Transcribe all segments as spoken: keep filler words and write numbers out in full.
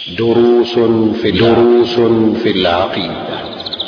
دروس في دروس في العقيدة.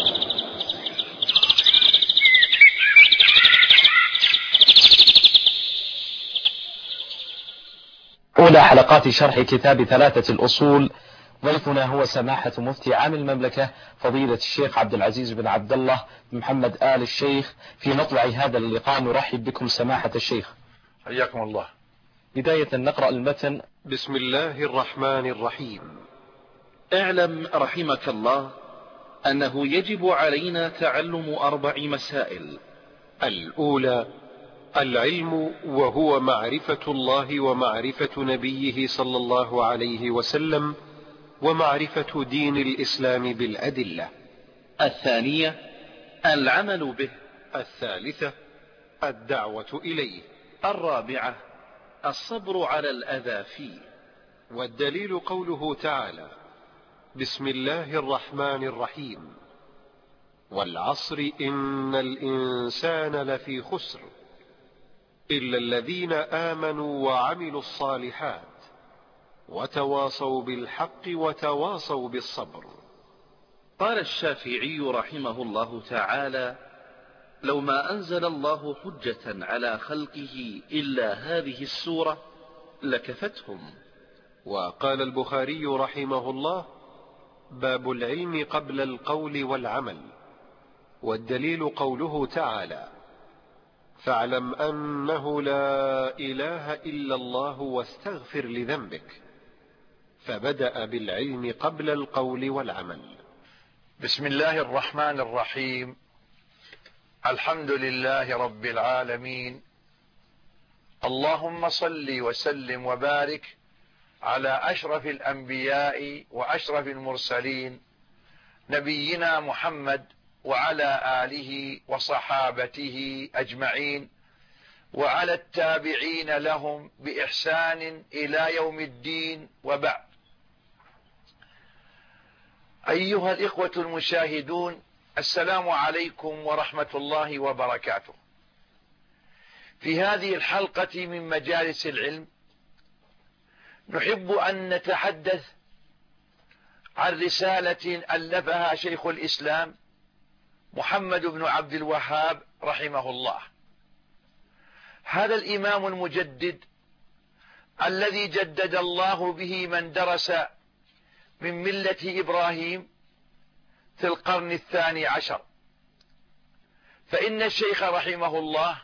أولى حلقات شرح كتاب ثلاثة الأصول. ضيفنا هو سماحة مفتي عام المملكة فضيلة الشيخ عبد العزيز بن عبد الله محمد آل الشيخ. في مطلع هذا اللقاء نرحب بكم سماحة الشيخ، حياكم الله. بداية نقرأ المتن. بسم الله الرحمن الرحيم. اعلم رحمك الله أنه يجب علينا تعلم أربع مسائل. الأولى العلم، وهو معرفة الله ومعرفة نبيه صلى الله عليه وسلم ومعرفة دين الإسلام بالأدلة. الثانية العمل به. الثالثة الدعوة إليه. الرابعة الصبر على الأذى فيه. والدليل قوله تعالى: بسم الله الرحمن الرحيم، والعصر إن الإنسان لفي خسر إلا الذين آمنوا وعملوا الصالحات وتواصوا بالحق وتواصوا بالصبر. قال الشافعي رحمه الله تعالى: لو ما أنزل الله حجة على خلقه إلا هذه السورة لكفتهم. وقال البخاري رحمه الله: باب العلم قبل القول والعمل. والدليل قوله تعالى: فاعلم أنه لا إله إلا الله واستغفر لذنبك. فبدأ بالعلم قبل القول والعمل. بسم الله الرحمن الرحيم. الحمد لله رب العالمين. اللهم صل وسلم وبارك على أشرف الأنبياء وأشرف المرسلين نبينا محمد وعلى آله وصحابته أجمعين وعلى التابعين لهم بإحسان إلى يوم الدين، وبعد. أيها الإخوة المشاهدون، السلام عليكم ورحمة الله وبركاته. في هذه الحلقة من مجالس العلم نحب أن نتحدث عن رسالة ألفها شيخ الإسلام محمد بن عبد الوهاب رحمه الله. هذا الإمام المجدد الذي جدد الله به من درس من ملة إبراهيم في القرن الثاني عشر. فإن الشيخ رحمه الله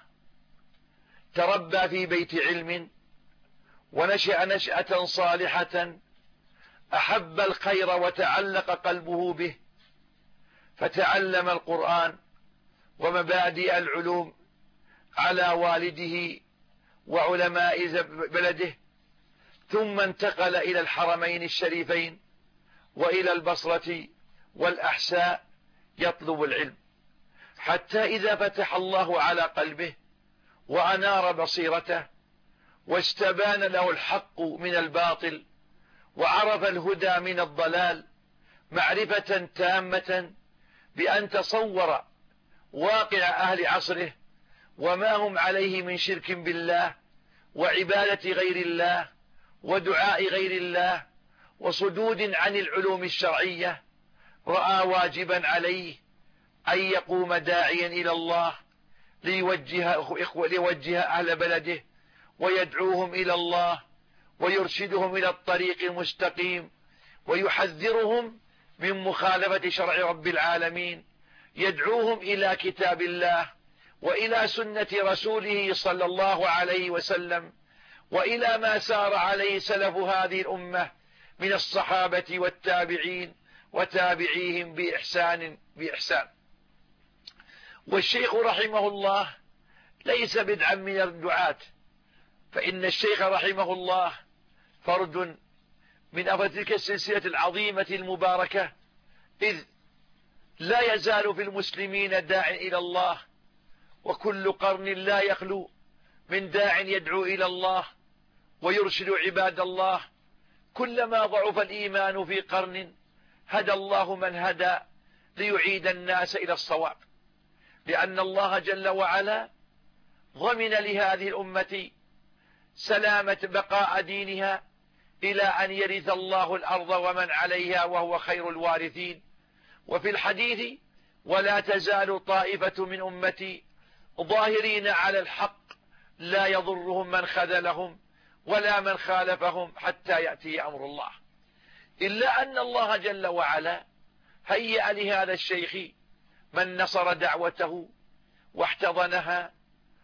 تربى في بيت علم ونشأ نشأة صالحة، أحب الخير وتعلق قلبه به، فتعلم القرآن ومبادئ العلوم على والده وعلماء بلده، ثم انتقل إلى الحرمين الشريفين وإلى البصرة والأحساء يطلب العلم، حتى إذا فتح الله على قلبه وأنار بصيرته واستبان له الحق من الباطل وعرف الهدى من الضلال معرفة تامة، بأن تصور واقع أهل عصره وما هم عليه من شرك بالله وعبادة غير الله ودعاء غير الله وصدود عن العلوم الشرعية، رأى واجبا عليه أن يقوم داعيا إلى الله ليوجه, ليوجه أهل بلده ويدعوهم إلى الله ويرشدهم إلى الطريق المستقيم ويحذرهم من مخالفة شرع رب العالمين، يدعوهم إلى كتاب الله وإلى سنة رسوله صلى الله عليه وسلم وإلى ما سار عليه سلف هذه الأمة من الصحابة والتابعين وتابعيهم بإحسان بإحسان. والشيخ رحمه الله ليس بدعا من الدعاة، فإن الشيخ رحمه الله فرد من أفراد تلك السلسلة العظيمة المباركة، إذ لا يزال في المسلمين داع إلى الله، وكل قرن لا يخلو من داع يدعو إلى الله ويرشد عباد الله. كلما ضعف الإيمان في قرن هدى الله من هدى ليعيد الناس إلى الصواب، لأن الله جل وعلا ضمن لهذه الأمة سلامة بقاء دينها إلى أن يرث الله الأرض ومن عليها وهو خير الوارثين. وفي الحديث: ولا تزال طائفة من أمتي ظاهرين على الحق لا يضرهم من خذلهم ولا من خالفهم حتى يأتي أمر الله. إلا أن الله جل وعلا هيأ لهذا الشيخ من نصر دعوته واحتضنها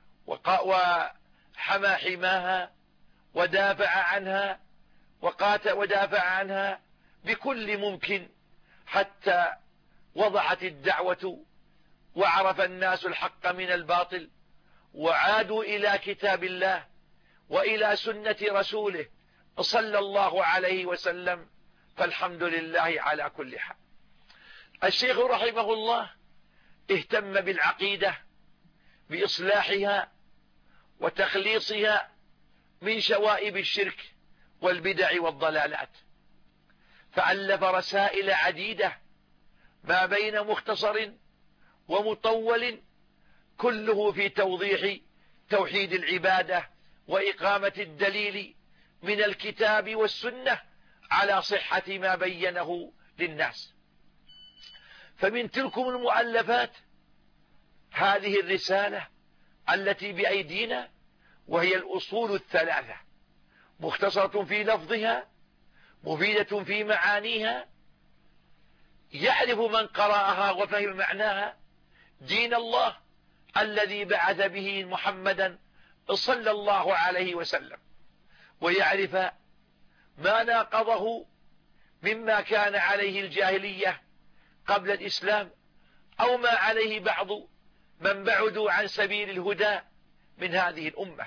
وحمى حماها ودافع عنها وقاتل ودافع عنها بكل ممكن، حتى وضحت الدعوة وعرف الناس الحق من الباطل وعادوا إلى كتاب الله وإلى سنة رسوله صلى الله عليه وسلم. فالحمد لله على كل حال. الشيخ رحمه الله اهتم بالعقيدة بإصلاحها وتخليصها من شوائب الشرك والبدع والضلالات، فألف رسائل عديدة ما بين مختصر ومطول كله في توضيح توحيد العبادة وإقامة الدليل من الكتاب والسنة على صحة ما بينه للناس. فمن تلكم المؤلفات هذه الرسالة التي بأيدينا، وهي الأصول الثلاثة، مختصرة في لفظها مفيدة في معانيها، يعرف من قرأها وفهم معناها دين الله الذي بعث به محمدا صلى الله عليه وسلم، ويعرف ما ناقضه مما كان عليه الجاهلية قبل الإسلام أو ما عليه بعض من بعدوا عن سبيل الهدى من هذه الأمة.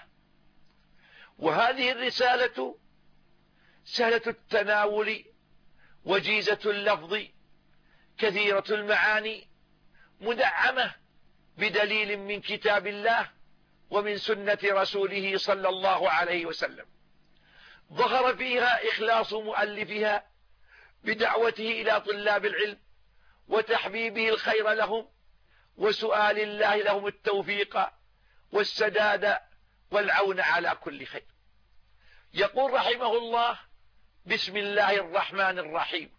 وهذه الرسالة سهلة التناول وجيزة اللفظ كثيرة المعاني مدعمة بدليل من كتاب الله ومن سنة رسوله صلى الله عليه وسلم. ظهر فيها إخلاص مؤلفها بدعوته إلى طلاب العلم وتحبيبه الخير لهم وسؤال الله لهم التوفيق والسداد والعون على كل خير. يقول رحمه الله: بسم الله الرحمن الرحيم.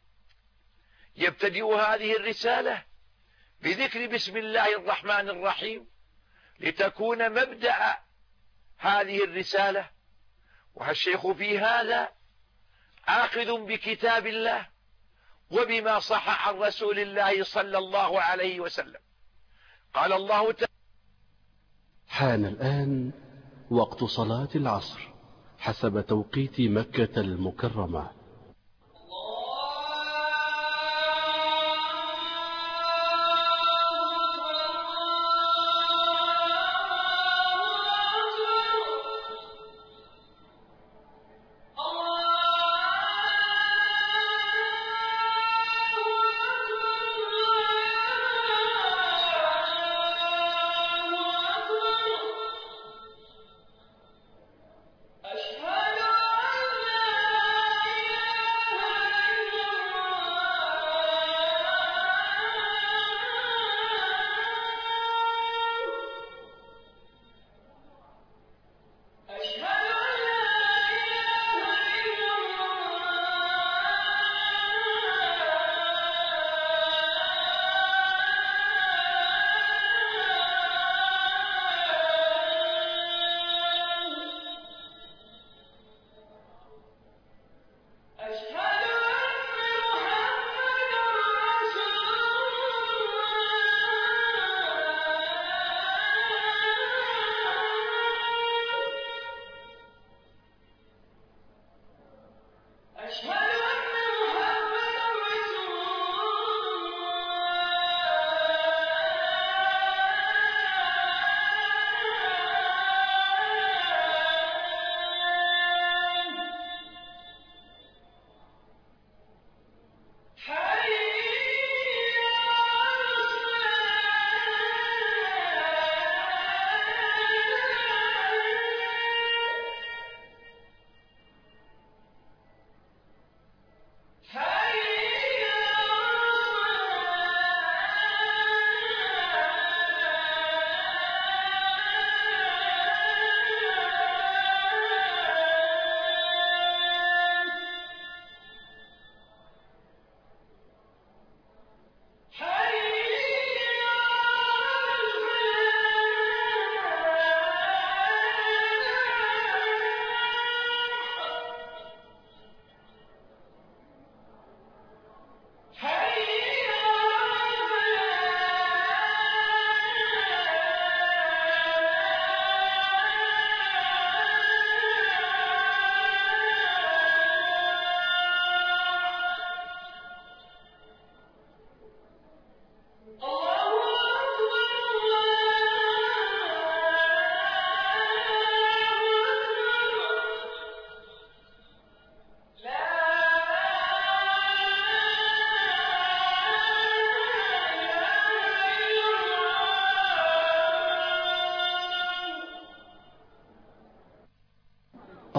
يبتدئ هذه الرسالة بذكر بسم الله الرحمن الرحيم لتكون مبدأ هذه الرسالة. والشيخ في هذا آخذ بكتاب الله وبما صح عن رسول الله صلى الله عليه وسلم. قال الله تعالى: حان الآن وقت صلاة العصر حسب توقيت مكة المكرمة. أشهد أن لا إله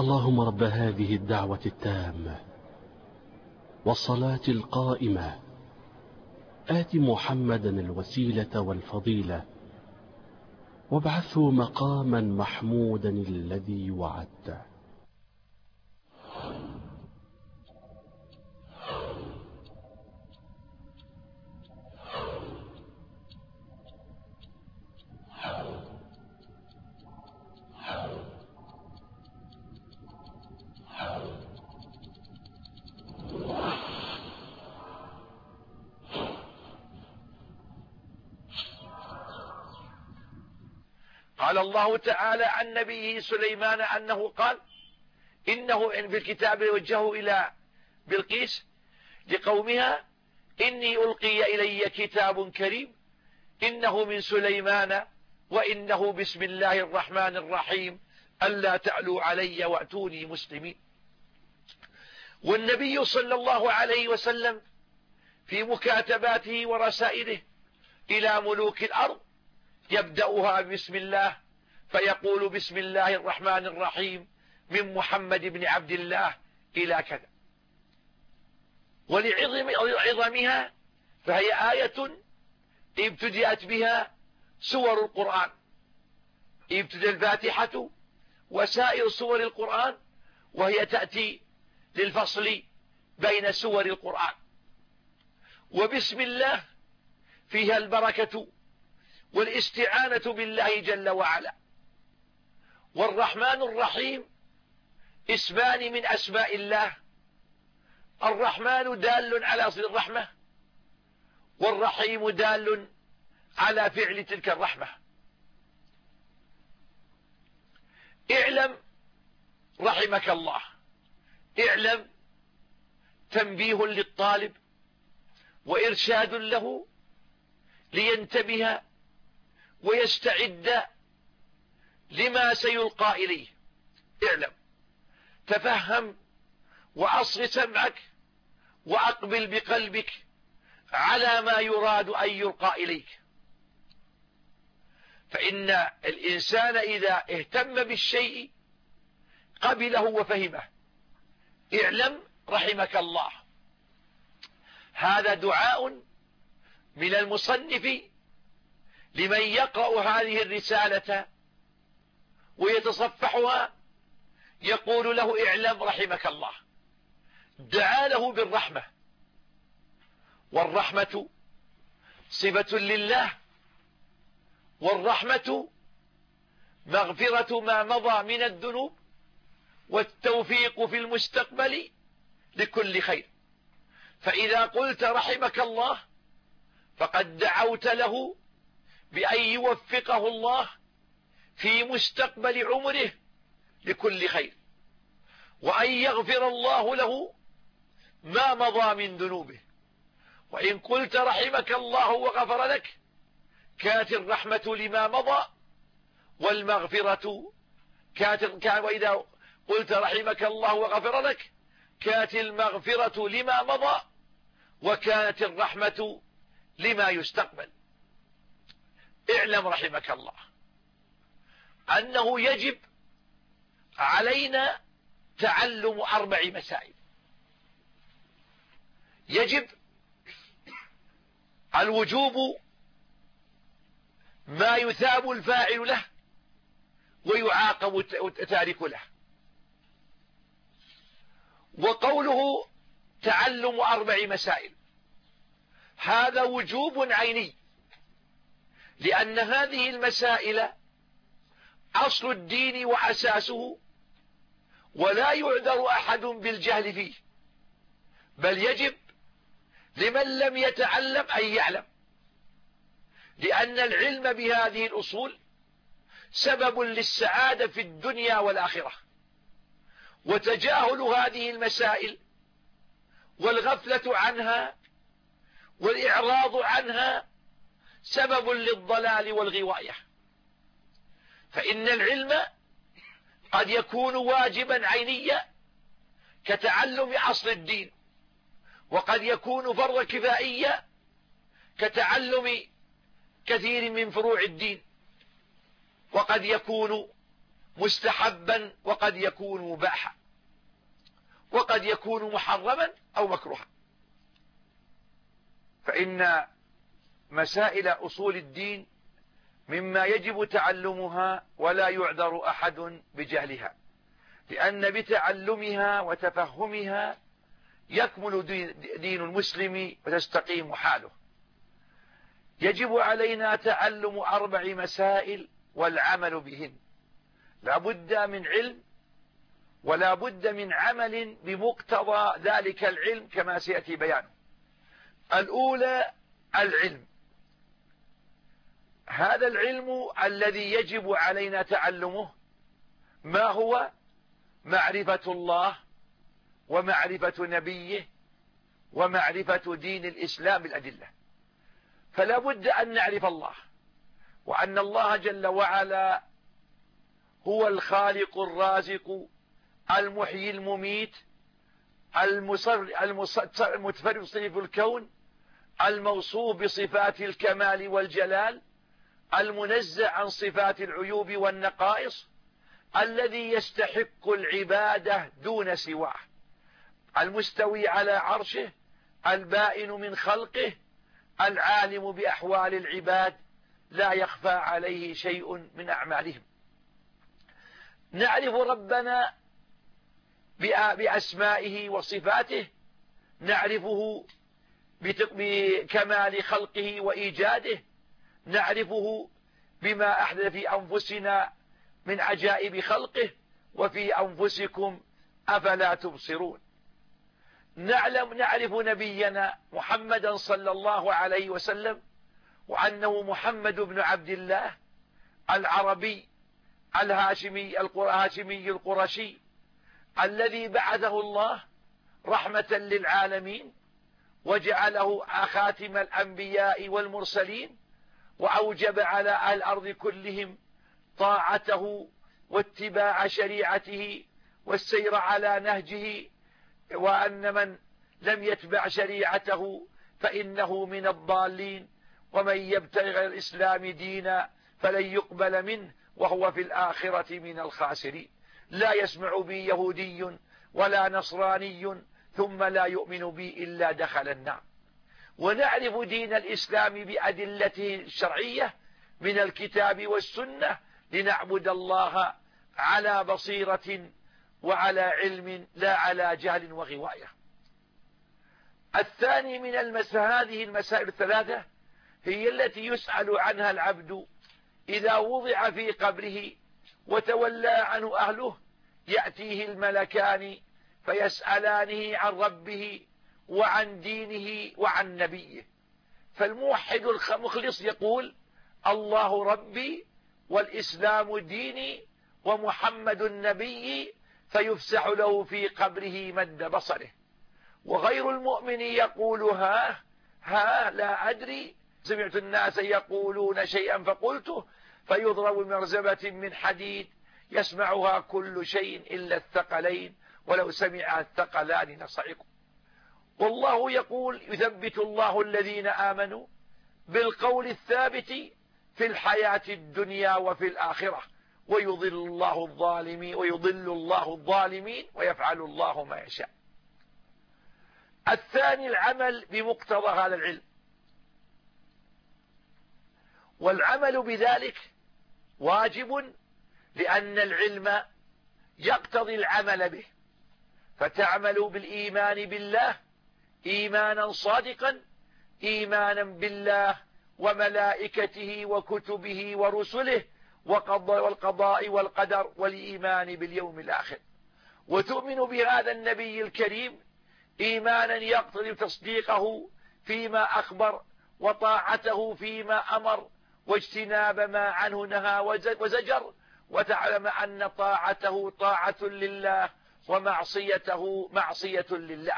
اللهم رب هذه الدعوة التامة والصلاة القائمة آت محمدا الوسيلة والفضيلة وابعثه مقاما محمودا الذي وعدته. قال الله تعالى عن نبيه سليمان أنه قال إنه في الكتاب وجهه إلى بلقيس لقومها إني ألقي إلي كتاب كريم إنه من سليمان وإنه بسم الله الرحمن الرحيم ألا تعلوا علي وأتوني مسلمين. والنبي صلى الله عليه وسلم في مكاتباته ورسائله إلى ملوك الأرض يبدأها بسم الله، فيقول بسم الله الرحمن الرحيم من محمد بن عبد الله إلى كذا. ولعظم عظمها فهي آية ابتدأت بها سور القرآن، ابتدأ الفاتحة وسائر سور القرآن، وهي تأتي للفصل بين سور القرآن. وبسم الله فيها البركة والاستعانة بالله جل وعلا. والرحمن الرحيم اسمان من أسماء الله، الرحمن دال على أصل الرحمة، والرحيم دال على فعل تلك الرحمة. اعلم رحمك الله، اعلم تنبيه للطالب وإرشاد له لينتبه ويستعد لما سيلقى إليه. اعلم، تفهم وأصغ سمعك وأقبل بقلبك على ما يراد أن يلقى إليك. فإن الإنسان إذا اهتم بالشيء قبله وفهمه. اعلم رحمك الله، هذا دعاء من المصنف لمن يقرأ هذه الرسالة ويتصفحها، يقول له اعلم رحمك الله، دعا له بالرحمة. والرحمة صفة لله، والرحمة مغفرة ما مضى من الذنوب والتوفيق في المستقبل لكل خير. فإذا قلت رحمك الله فقد دعوت له بأن يوفقه الله في مستقبل عمره لكل خير، وأن يغفر الله له ما مضى من ذنوبه. وإن قلت رحمك الله وغفر لك كانت الرحمة لما مضى والمغفرة كانت، وإذا قلت رحمك الله وغفر لك كانت المغفرة لما مضى وكانت الرحمة لما يستقبل. اعلم رحمك الله أنه يجب علينا تعلم أربع مسائل. يجب الوجوب ما يثاب الفاعل له ويعاقب التارك له. وقوله تعلم أربع مسائل هذا وجوب عيني، لأن هذه المسائل أصل الدين وأساسه، ولا يعذر أحد بالجهل فيه، بل يجب لمن لم يتعلم أن يعلم، لأن العلم بهذه الأصول سبب للسعادة في الدنيا والآخرة. وتجاهل هذه المسائل والغفلة عنها والإعراض عنها سبب للضلال والغواية. فإن العلم قد يكون واجبا عينيا كتعلم أصل الدين، وقد يكون فرض كفائيا كتعلم كثير من فروع الدين، وقد يكون مستحبا وقد يكون مباحا وقد يكون محرما أو مكروها. فإن مسائل أصول الدين مما يجب تعلمها ولا يعذر أحد بجهلها، لأن بتعلمها وتفهمها يكمل دين المسلم وتستقيم حاله. يجب علينا تعلم أربع مسائل والعمل بهن، لا بد من علم ولا بد من عمل بمقتضى ذلك العلم كما سيأتي بيانه. الأولى العلم، هذا العلم الذي يجب علينا تعلمه ما هو؟ معرفة الله ومعرفة نبيه ومعرفة دين الإسلام بالأدلة. فلا بد أن نعرف الله، وأن الله جل وعلا هو الخالق الرازق المحيي المميت المتفرد في الكون، الموصوف بصفات الكمال والجلال، المنزه عن صفات العيوب والنقائص، الذي يستحق العبادة دون سواه، المستوي على عرشه، البائن من خلقه، العالم بأحوال العباد، لا يخفى عليه شيء من أعمالهم. نعرف ربنا بأسمائه وصفاته، نعرفه بكمال خلقه وإيجاده، نعرفه بما أحدث في أنفسنا من عجائب خلقه وفي أنفسكم أفلا تبصرون. نعلم نعرف نبينا محمدا صلى الله عليه وسلم، وأنه محمد بن عبد الله العربي الهاشمي الهاشمي القرشي الذي بعثه الله رحمة للعالمين وجعله خاتم الأنبياء والمرسلين، وأوجب على أهل الأرض كلهم طاعته واتباع شريعته والسير على نهجه، وأن من لم يتبع شريعته فإنه من الضالين، ومن يبتغي غير الإسلام دينا فلن يقبل منه وهو في الآخرة من الخاسرين. لا يسمع بي يهودي ولا نصراني ثم لا يؤمن بي إلا دخل النار. ونعرف دين الإسلام بأدلته الشرعية من الكتاب والسنة، لنعبد الله على بصيرة وعلى علم لا على جهل وغواية. الثاني من المس هذه المسائل الثلاثة هي التي يسأل عنها العبد إذا وضع في قبره وتولى عنه أهله، يأتيه الملكان فيسألانه عن ربه وعن دينه وعن نبيه. فالموحد المخلص يقول: الله ربي والإسلام ديني ومحمد النبي، فيفسح له في قبره مد بصره. وغير المؤمن يقول: ها ها لا أدري، سمعت الناس يقولون شيئا فقلته، فيضرب بمرزبة من حديد يسمعها كل شيء إلا الثقلين، ولو سمع الثقلان لصعقوا. والله يقول: يثبت الله الذين آمنوا بالقول الثابت في الحياة الدنيا وفي الآخرة، ويضل الله الظالمين ويضل الله الظالمين ويفعل الله ما يشاء. الثاني العمل بمقتضى هذا العلم، والعمل بذلك واجب لأن العلم يقتضي العمل به، فتعمل بالإيمان بالله إيمانا صادقا، إيمانا بالله وملائكته وكتبه ورسله والقضاء والقدر والإيمان باليوم الآخر، وتؤمن بهذا النبي الكريم إيمانا يقتضي تصديقه فيما أخبر وطاعته فيما أمر واجتناب ما عنه نهى وزجر، وتعلم أن طاعته طاعة لله ومعصيته معصية لله.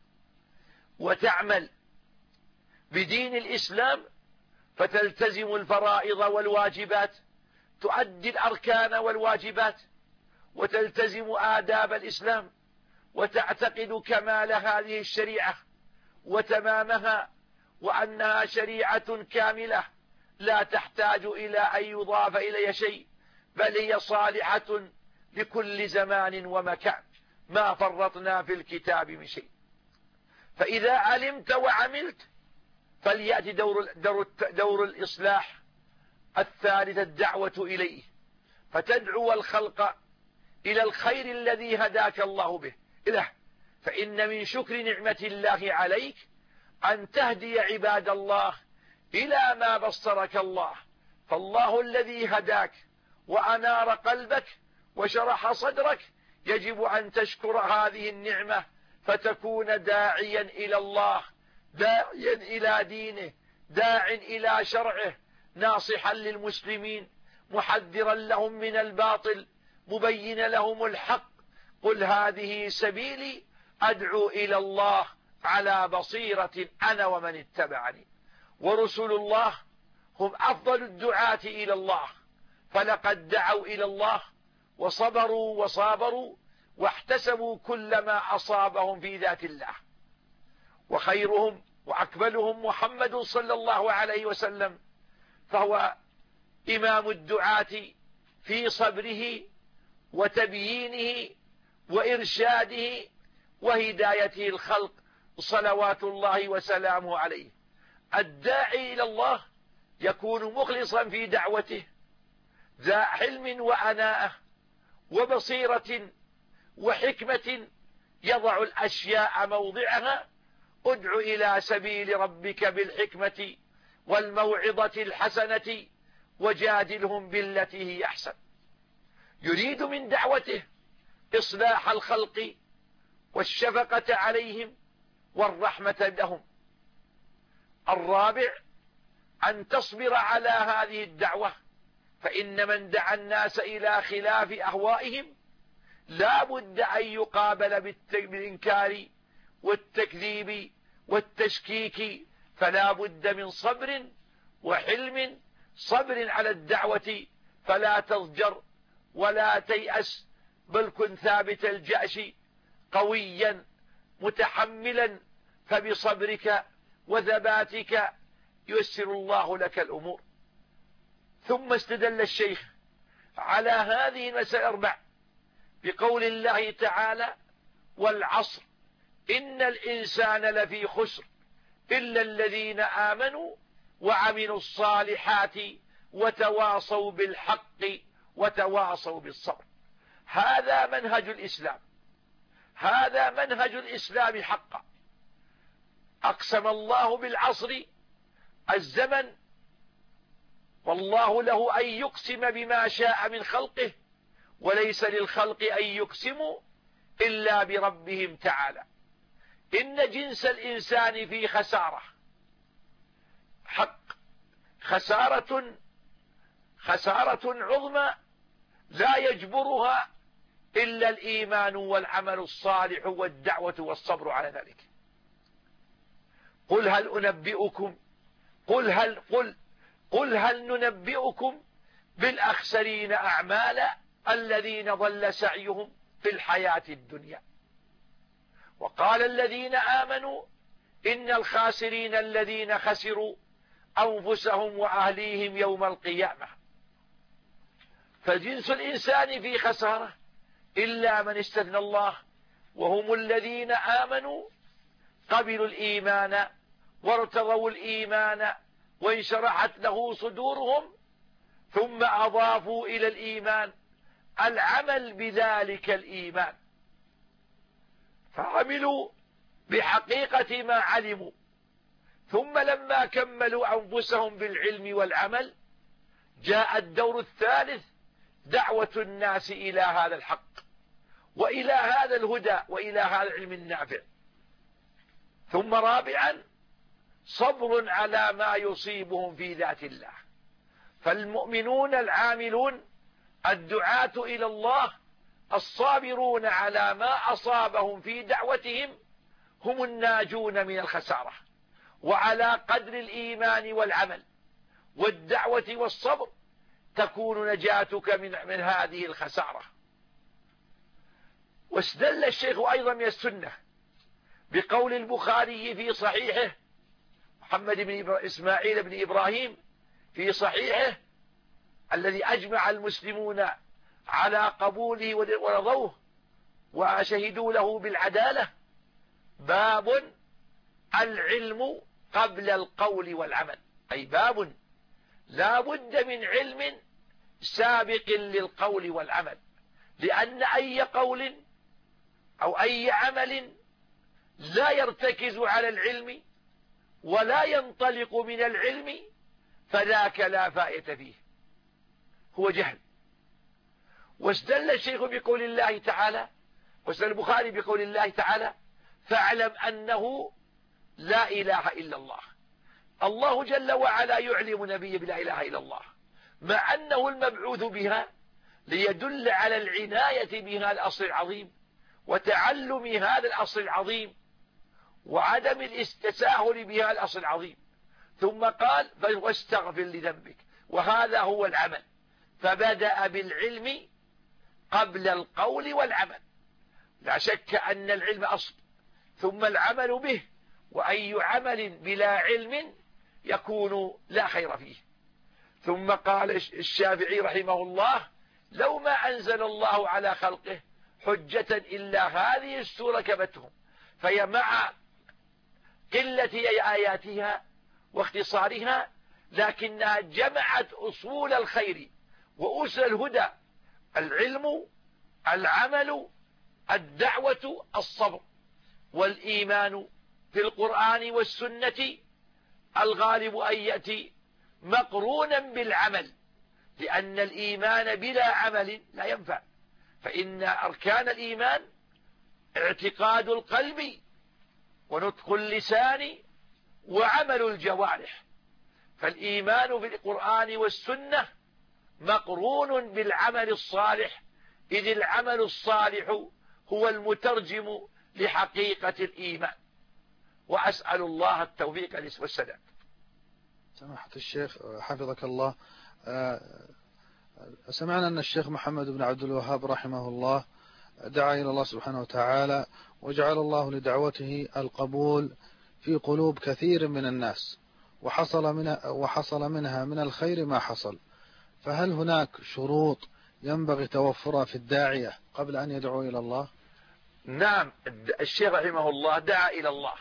وتعمل بدين الإسلام فتلتزم الفرائض والواجبات، تؤدي الأركان والواجبات، وتلتزم آداب الإسلام، وتعتقد كمال هذه الشريعة وتمامها، وأنها شريعة كاملة لا تحتاج إلى أن يضاف إليها شيء، بل هي صالحة لكل زمان ومكان، ما فرطنا في الكتاب من شيء. فإذا علمت وعملت فليأتي دور, دور, دور الإصلاح الثالث، الدعوة إليه، فتدعو الخلق إلى الخير الذي هداك الله به إله. فإن من شكر نعمة الله عليك أن تهدي عباد الله إلى ما بصرك الله. فالله الذي هداك وأنار قلبك وشرح صدرك يجب أن تشكر هذه النعمة، فتكون داعيا إلى الله، داعيا إلى دينه، داع إلى شرعه، ناصحا للمسلمين، محذرا لهم من الباطل، مبين لهم الحق. قل هذه سبيلي أدعو إلى الله على بصيرة أنا ومن اتبعني. ورسل الله هم أفضل الدعاة إلى الله، فلقد دعوا إلى الله وصبروا وصابروا واحتسبوا كل ما أصابهم في ذات الله. وخيرهم وأكملهم محمد صلى الله عليه وسلم، فهو إمام الدعاة في صبره وتبيينه وإرشاده وهدايته الخلق صلوات الله وسلامه عليه. الداعي إلى الله يكون مخلصا في دعوته، ذا حلم وأناءة وبصيرة وحكمة، يضع الأشياء موضعها. ادع إلى سبيل ربك بالحكمة والموعظة الحسنة وجادلهم بالتي هي أحسن. يريد من دعوته إصلاح الخلق والشفقة عليهم والرحمة لهم. الرابع أن تصبر على هذه الدعوة، فإن من دعا الناس إلى خلاف أهوائهم لا بد أن يقابل بالإنكار والتكذيب والتشكيك، فلا بد من صبر وحلم، صبر على الدعوة، فلا تضجر ولا تيأس، بل كن ثابت الجأش قويا متحملا، فبصبرك وثباتك ييسر الله لك الأمور. ثم استدل الشيخ على هذه المسألة الأربع بقول الله تعالى: والعصر إن الإنسان لفي خسر إلا الذين آمنوا وعملوا الصالحات وتواصوا بالحق وتواصوا بالصبر. هذا منهج الإسلام، هذا منهج الإسلام حقا. أقسم الله بالعصر، الزمن، والله له أن يقسم بما شاء من خلقه، وليس للخلق أن يقسموا إلا بربهم تعالى. إن جنس الإنسان في خسارة حق، خسارة خسارة عظمى لا يجبرها إلا الإيمان والعمل الصالح والدعوة والصبر على ذلك. قل هل أنبئكم قل هل قل قل هل ننبئكم بالأخسرين أعمالا الذين ضل سعيهم في الحياة الدنيا. وقال الذين آمنوا إن الخاسرين الذين خسروا أنفسهم وأهليهم يوم القيامة. فجنس الإنسان في خسارة إلا من استثنى الله، وهم الذين آمنوا قبلوا الإيمان وارتضوا الإيمان وانشرحت له صدورهم، ثم أضافوا إلى الإيمان العمل بذلك الإيمان، فعملوا بحقيقة ما علموا. ثم لما كملوا أنفسهم بالعلم والعمل جاء الدور الثالث، دعوة الناس إلى هذا الحق وإلى هذا الهدى وإلى هذا العلم النافع. ثم رابعا صبر على ما يصيبهم في ذات الله. فالمؤمنون العاملون الدعاة إلى الله الصابرون على ما أصابهم في دعوتهم هم الناجون من الخسارة. وعلى قدر الإيمان والعمل والدعوة والصبر تكون نجاتك من, من هذه الخسارة. واستدل الشيخ أيضا من السنة بقول البخاري في صحيحه، محمد بن إسماعيل بن إبراهيم في صحيحه، الذي أجمع المسلمون على قبوله ورضوه وشهدوا له بالعدالة، باب العلم قبل القول والعمل، أي باب لا بد من علم سابق للقول والعمل، لأن أي قول أو أي عمل لا يرتكز على العلم ولا ينطلق من العلم فذاك لا فائدة فيه، هو جهل. واستدل الشيخ بقول الله تعالى، واستدل البخاري بقول الله تعالى: فاعلم أنه لا إله إلا الله. الله جل وعلا يعلم نبيه بلا إله إلا الله، مع أنه المبعوث بها ليدل على العناية بهذا الأصل العظيم وتعلم هذا الأصل العظيم وعدم التساهل بهذا الأصل العظيم. ثم قال: واستغفر لذنبك، وهذا هو العمل. فبدأ بالعلم قبل القول والعمل. لا شك أن العلم أصل، ثم العمل به، وأي عمل بلا علم يكون لا خير فيه. ثم قال الشافعي رحمه الله: لو ما أنزل الله على خلقه حجة إلا هذه السورة كبتهم. فهي مع قلة آياتها واختصارها لكنها جمعت أصول الخير وأسر الهدى: العلم، العمل، الدعوة، الصبر. والإيمان في القرآن والسنة الغالب أن يأتي مقرونا بالعمل، لأن الإيمان بلا عمل لا ينفع. فإن أركان الإيمان اعتقاد القلب ونطق اللسان وعمل الجوارح. فالإيمان في القرآن والسنة مقرون بالعمل الصالح، إذ العمل الصالح هو المترجم لحقيقة الإيمان. وأسأل الله التوفيق والسداد. سماحة الشيخ حفظك الله، سمعنا أن الشيخ محمد بن عبد الوهاب رحمه الله دعا إلى الله سبحانه وتعالى وجعل الله لدعوته القبول في قلوب كثير من الناس، وحصل منها, وحصل منها من الخير ما حصل. فهل هناك شروط ينبغي توفرها في الداعية قبل أن يدعو إلى الله؟ نعم، الشيخ رحمه الله دعا إلى الله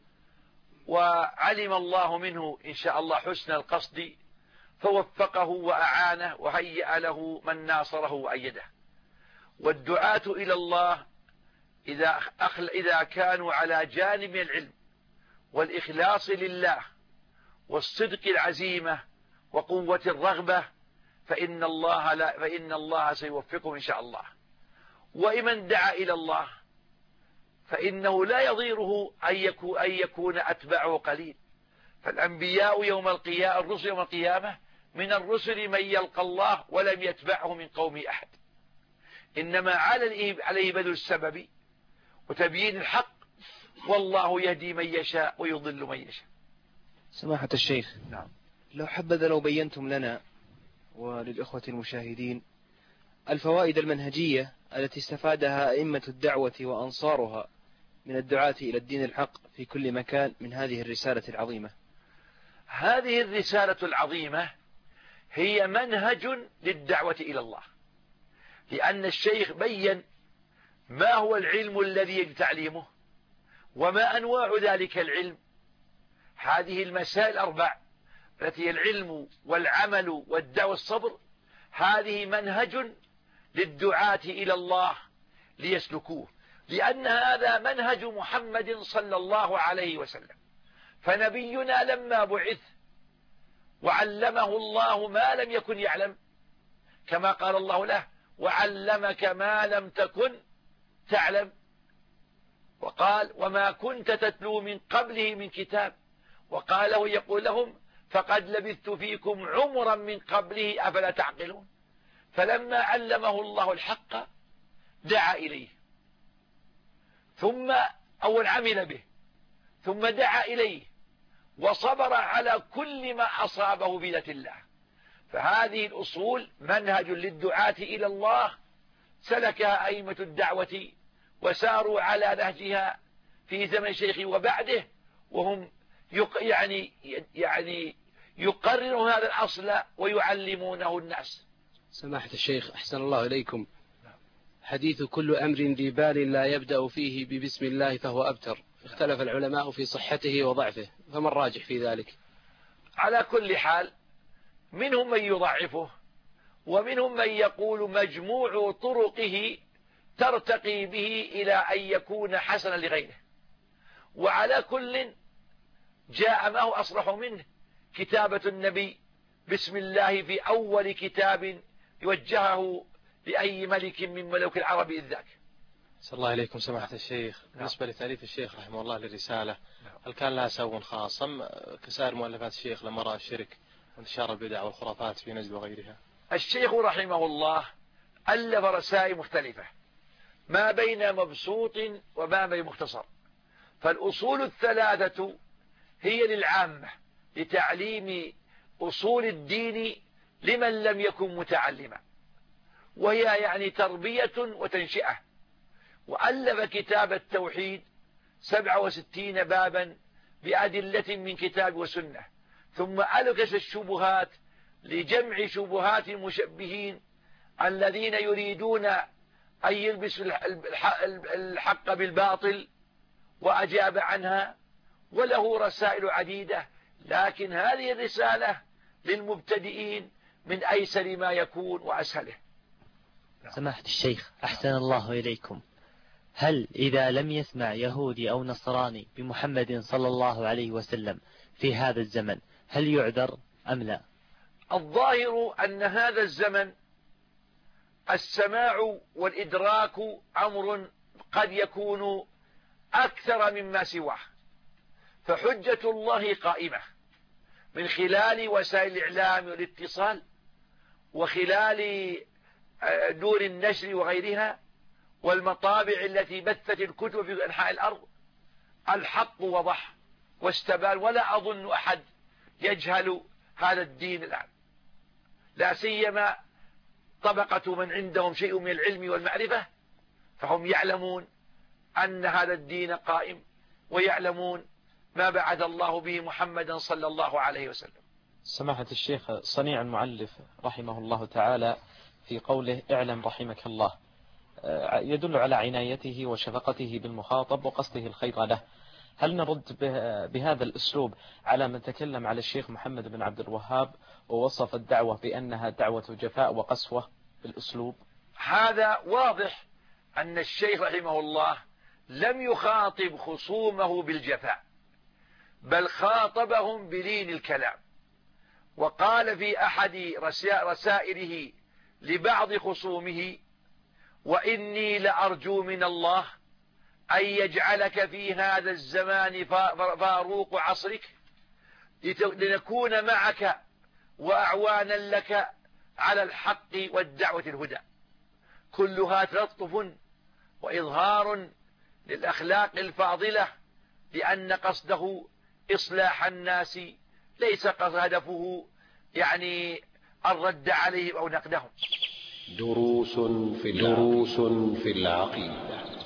وعلم الله منه إن شاء الله حسن القصد، فوفقه وأعانه وهيأ له من ناصره وأيده. والدعاة إلى الله إذا, أخل إذا كانوا على جانب العلم والإخلاص لله والصدق العزيمة وقوة الرغبة فإن الله, لا فإن الله سيوفقهم إن شاء الله. ومن دعا إلى الله فإنه لا يضيره أن يكون, أن يكون أتباعه قليل. فالأنبياء يوم القيامة، الرسل يوم القيامة، من الرسل من يلقى الله ولم يتبعه من قوم أحد، إنما عليه بذل السبب وتبيين الحق، والله يهدي من يشاء ويضل من يشاء. سماحة الشيخ، نعم، لو حبذا لو بينتم لنا وللإخوة المشاهدين الفوائد المنهجية التي استفادها أئمة الدعوة وأنصارها من الدعاة إلى الدين الحق في كل مكان من هذه الرسالة العظيمة. هذه الرسالة العظيمة هي منهج للدعوة إلى الله، لأن الشيخ بين ما هو العلم الذي يجب تعليمه وما أنواع ذلك العلم. هذه المسائل الأربع التي هي العلم والعمل والدعوة والصبر، هذه منهج للدعاة إلى الله ليسلكوه، لأن هذا منهج محمد صلى الله عليه وسلم. فنبينا لما بعث وعلمه الله ما لم يكن يعلم، كما قال الله له: وعلمك ما لم تكن تعلم. وقال: وما كنت تتلو من قبله من كتاب. وقال ويقول لهم: فقد لبثت فيكم عمرا من قبله أفلا تعقلون. فلما علمه الله الحق دعا إليه، ثم أول عمل به، ثم دعا إليه وصبر على كل ما أصابه بذات الله. فهذه الأصول منهج للدعاة إلى الله سلكها أئمة الدعوة وساروا على نهجها في زمن شيخه وبعده، وهم يعني يعني يقرر هذا الأصل ويعلمونه الناس. سماحة الشيخ أحسن الله إليكم، حديث كل أمر ذي بال لا يبدأ فيه ببسم الله فهو أبتر، اختلف العلماء في صحته وضعفه، فما الراجح في ذلك؟ على كل حال منهم من يضعفه ومنهم من يقول مجموع طرقه ترتقي به إلى أن يكون حسنا لغيره، وعلى كل جاء ما هو أصرح منه كتابة النبي بسم الله في أول كتاب يوجهه لأي ملك من ملوك العرب إذ ذاك. صلى الله عليكم سماحة الشيخ. بالنسبة لتأليف الشيخ رحمه الله للرسالة، هل كان لها سبب خاص أم كسائر مؤلفات الشيخ لما رأى الشرك وانتشار البدع والخرافات في نجد وغيرها؟ الشيخ رحمه الله ألف رسائل مختلفة ما بين مبسوط وما بين مختصر، فالأصول الثلاثة هي للعامة لتعليم أصول الدين لمن لم يكن متعلما، وهي يعني تربية وتنشئة. وألف كتاب التوحيد سبعة وستين بابا بأدلة من كتاب وسنة، ثم ألف الشبهات لجمع شبهات المشبهين الذين يريدون أن يلبسوا الحق بالباطل، وأجاب عنها، وله رسائل عديدة، لكن هذه الرسالة للمبتدئين من أيسر ما يكون وأسهله. سماحة الشيخ أحسن الله إليكم، هل إذا لم يسمع يهودي أو نصراني بمحمد صلى الله عليه وسلم في هذا الزمن هل يعذر أم لا؟ الظاهر أن هذا الزمن السماع والإدراك أمر قد يكون أكثر مما سواه، فحجة الله قائمة من خلال وسائل الإعلام والاتصال وخلال دور النشر وغيرها والمطابع التي بثت الكتب في أنحاء الأرض. الحق وضح واستبان، ولا أظن أحد يجهل هذا الدين الآن، لا سيما طبقة من عندهم شيء من العلم والمعرفة، فهم يعلمون أن هذا الدين قائم، ويعلمون ما بعث الله به محمدا صلى الله عليه وسلم. سماحة الشيخ صنيع المعلف رحمه الله تعالى في قوله اعلم رحمك الله يدل على عنايته وشفقته بالمخاطب وقصده الخير له، هل نرد بهذا الأسلوب على من تكلم على الشيخ محمد بن عبد الوهاب ووصف الدعوة بأنها دعوة جفاء وقسوة بالأسلوب؟ هذا واضح أن الشيخ رحمه الله لم يخاطب خصومه بالجفاء، بل خاطبهم بلين الكلام، وقال في أحد رسائله لبعض خصومه: وإني لأرجو من الله أن يجعلك في هذا الزمان فاروق عصرك لنكون معك وأعوانا لك على الحق والدعوة الهدى. كلها تلطف وإظهار للأخلاق الفاضلة، لأن قصده إصلاح الناس، ليس قصد هدفه يعني الرد عليهم أو نقدهم. دروس في دروس في العقيدة.